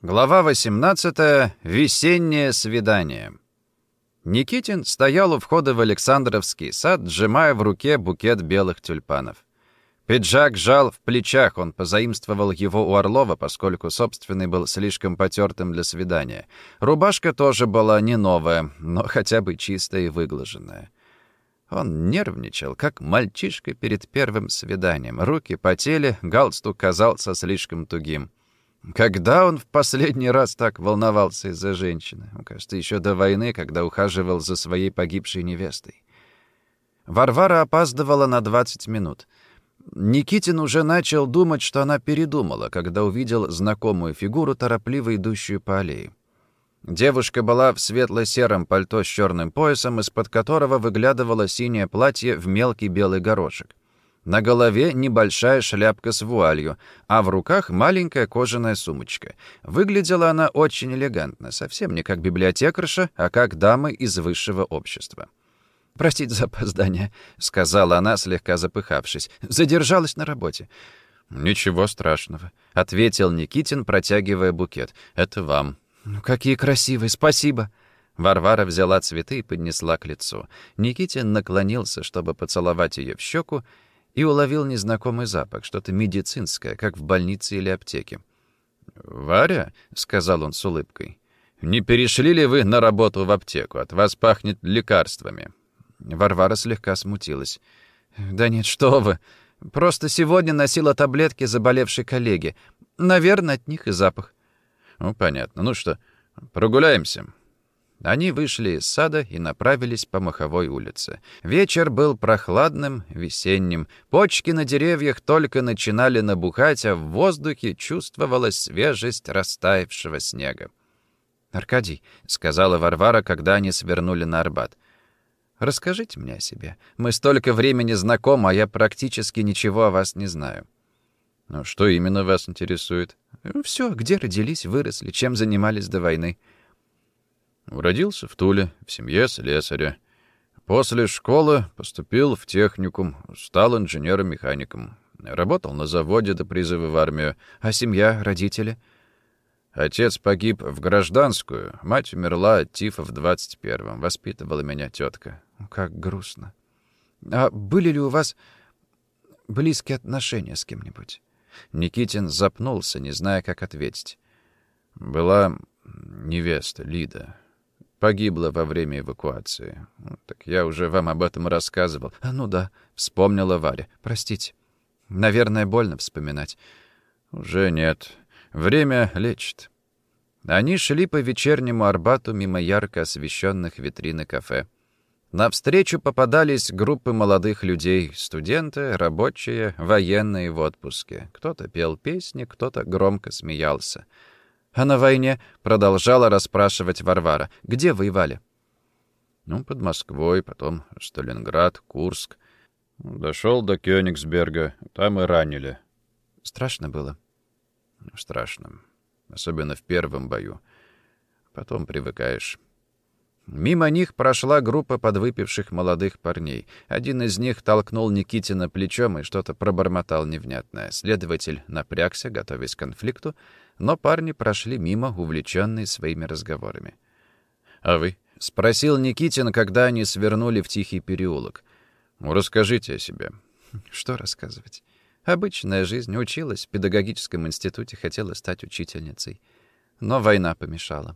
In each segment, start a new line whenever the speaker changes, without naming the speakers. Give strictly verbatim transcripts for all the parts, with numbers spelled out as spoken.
Глава восемнадцатая. Весеннее свидание. Никитин стоял у входа в Александровский сад, сжимая в руке букет белых тюльпанов. Пиджак жал в плечах, он позаимствовал его у Орлова, поскольку собственный был слишком потертым для свидания. Рубашка тоже была не новая, но хотя бы чистая и выглаженная. Он нервничал, как мальчишка перед первым свиданием. Руки потели, галстук казался слишком тугим. Когда он в последний раз так волновался из-за женщины? Кажется, еще до войны, когда ухаживал за своей погибшей невестой. Варвара опаздывала на двадцать минут. Никитин уже начал думать, что она передумала, когда увидел знакомую фигуру, торопливо идущую по аллее. Девушка была в светло-сером пальто с черным поясом, из-под которого выглядывало синее платье в мелкий белый горошек. На голове небольшая шляпка с вуалью, а в руках маленькая кожаная сумочка. Выглядела она очень элегантно, совсем не как библиотекарша, а как дама из высшего общества. «Простите за опоздание», — сказала она, слегка запыхавшись. «Задержалась на работе». «Ничего страшного», — ответил Никитин, протягивая букет. «Это вам». «Ну, какие красивые, спасибо». Варвара взяла цветы и поднесла к лицу. Никитин наклонился, чтобы поцеловать ее в щеку, и уловил незнакомый запах, что-то медицинское, как в больнице или аптеке. «Варя», — сказал он с улыбкой, — «не перешли ли вы на работу в аптеку? От вас пахнет лекарствами». Варвара слегка смутилась. «Да нет, что вы! Просто сегодня носила таблетки заболевшей коллеги. Наверное, от них и запах». «Ну, понятно. Ну что, прогуляемся?» Они вышли из сада и направились по Маховой улице. Вечер был прохладным, весенним. Почки на деревьях только начинали набухать, а в воздухе чувствовалась свежесть растаявшего снега. «Аркадий», — сказала Варвара, когда они свернули на Арбат, — «расскажите мне о себе. Мы столько времени знакомы, а я практически ничего о вас не знаю». «Ну, что именно вас интересует?» «Все, где родились, выросли, чем занимались до войны».
Родился в Туле, в семье слесаря. После школы поступил в техникум, стал инженером-механиком. Работал на заводе до призыва в армию.
А семья, родители?
Отец погиб в гражданскую, мать умерла от тифа в двадцать первом. Воспитывала меня тетка.
Как грустно. А были ли у вас близкие отношения с кем-нибудь? Никитин запнулся, не зная, как ответить.
Была невеста, Лида. Погибла во время эвакуации. Ну, так я уже вам об этом рассказывал.
А, ну да, вспомнила Варя. Простите. Наверное, больно вспоминать.
Уже нет. Время лечит.
Они шли по вечернему Арбату мимо ярко освещенных витрин и кафе. Навстречу попадались группы молодых людей. Студенты, рабочие, военные в отпуске. Кто-то пел песни, кто-то громко смеялся. «А на войне?» — продолжала расспрашивать Варвара. «Где воевали?»
«Ну, под Москвой, потом Сталинград, Курск. Дошел до Кёнигсберга, там и ранили».
«Страшно было?»
«Страшно. Особенно в первом бою. Потом привыкаешь».
Мимо них прошла группа подвыпивших молодых парней. Один из них толкнул Никитина плечом и что-то пробормотал невнятное. Следователь напрягся, готовясь к конфликту, но парни прошли мимо, увлеченные своими разговорами.
«А вы?»
— спросил Никитин, когда они свернули в тихий переулок.
«Ну, расскажите о себе».
«Что рассказывать? Обычная жизнь. Училась в педагогическом институте, хотела стать учительницей. Но война помешала».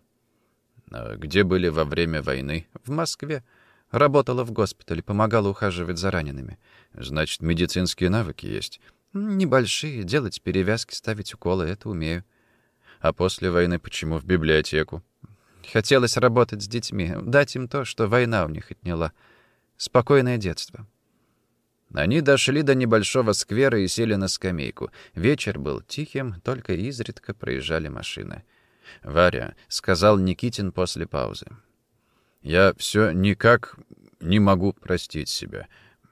«А где были во время войны?»
«В Москве. Работала в госпитале, помогала ухаживать за ранеными».
«Значит, медицинские навыки есть?»
«Небольшие. Делать перевязки, ставить уколы — это умею».
«А после войны почему в библиотеку?»
«Хотелось работать с детьми, дать им то, что война у них отняла. Спокойное детство». Они дошли до небольшого сквера и сели на скамейку. Вечер был тихим, только изредка проезжали машины.
«Варя», — сказал Никитин после паузы, — «я все никак не могу простить себя.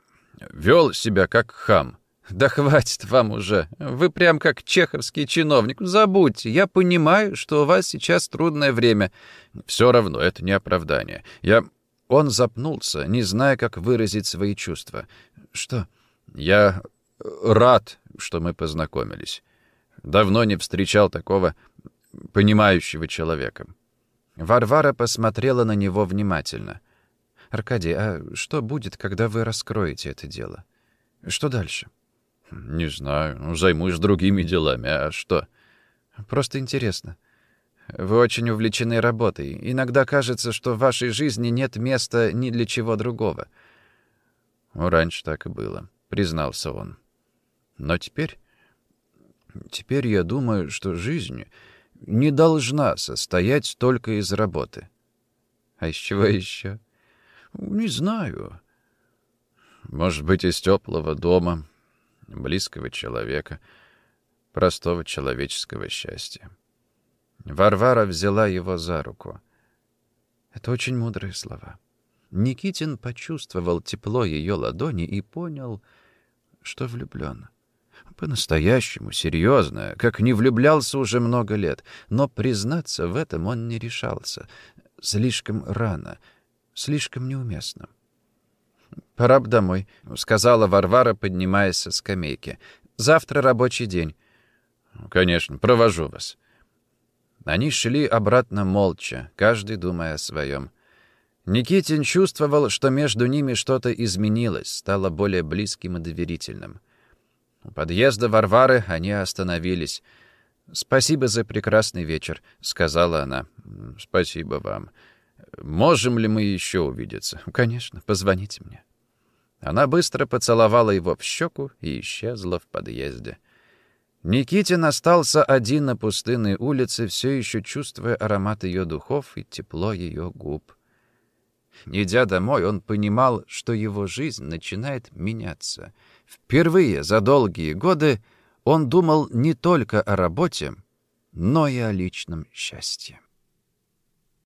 Вел себя как хам».
«Да хватит вам уже. Вы прям как чеховский чиновник. Забудьте. Я понимаю, что у вас сейчас трудное время».
«Все равно это не оправдание. Я...»
Он запнулся, не зная, как выразить свои чувства. «Что?»
«Я рад, что мы познакомились. Давно не встречал такого понимающего человека».
Варвара посмотрела на него внимательно. «Аркадий, а что будет, когда вы раскроете это дело? Что дальше?»
«Не знаю. Ну, займусь другими делами. А что?»
«Просто интересно. Вы очень увлечены работой. Иногда кажется, что в вашей жизни нет места ни для чего другого».
Ну, раньше так и было, признался он. Но теперь... Теперь я думаю, что жизнь не должна состоять только из работы.
А из чего еще?
Не знаю. Может быть, из теплого дома, близкого человека, простого человеческого счастья.
Варвара взяла его за руку. Это очень мудрые слова. Никитин почувствовал тепло ее ладони и понял, что влюблен. По-настоящему, серьезно, как не влюблялся уже много лет. Но признаться в этом он не решался. Слишком рано, слишком неуместно. «Пора б домой», — сказала Варвара, поднимаясь со скамейки. «Завтра рабочий день».
«Конечно, провожу вас».
Они шли обратно молча, каждый думая о своем. Никитин чувствовал, что между ними что-то изменилось, стало более близким и доверительным. У подъезда Варвары они остановились. «Спасибо за прекрасный вечер», — сказала она.
«Спасибо вам. Можем ли мы еще увидеться?»
«Конечно, позвоните мне». Она быстро поцеловала его в щеку и исчезла в подъезде. Никитин остался один на пустынной улице, все еще чувствуя аромат ее духов и тепло ее губ. Идя домой, он понимал, что его жизнь начинает меняться. Впервые за долгие годы он думал не только о работе, но и о личном счастье.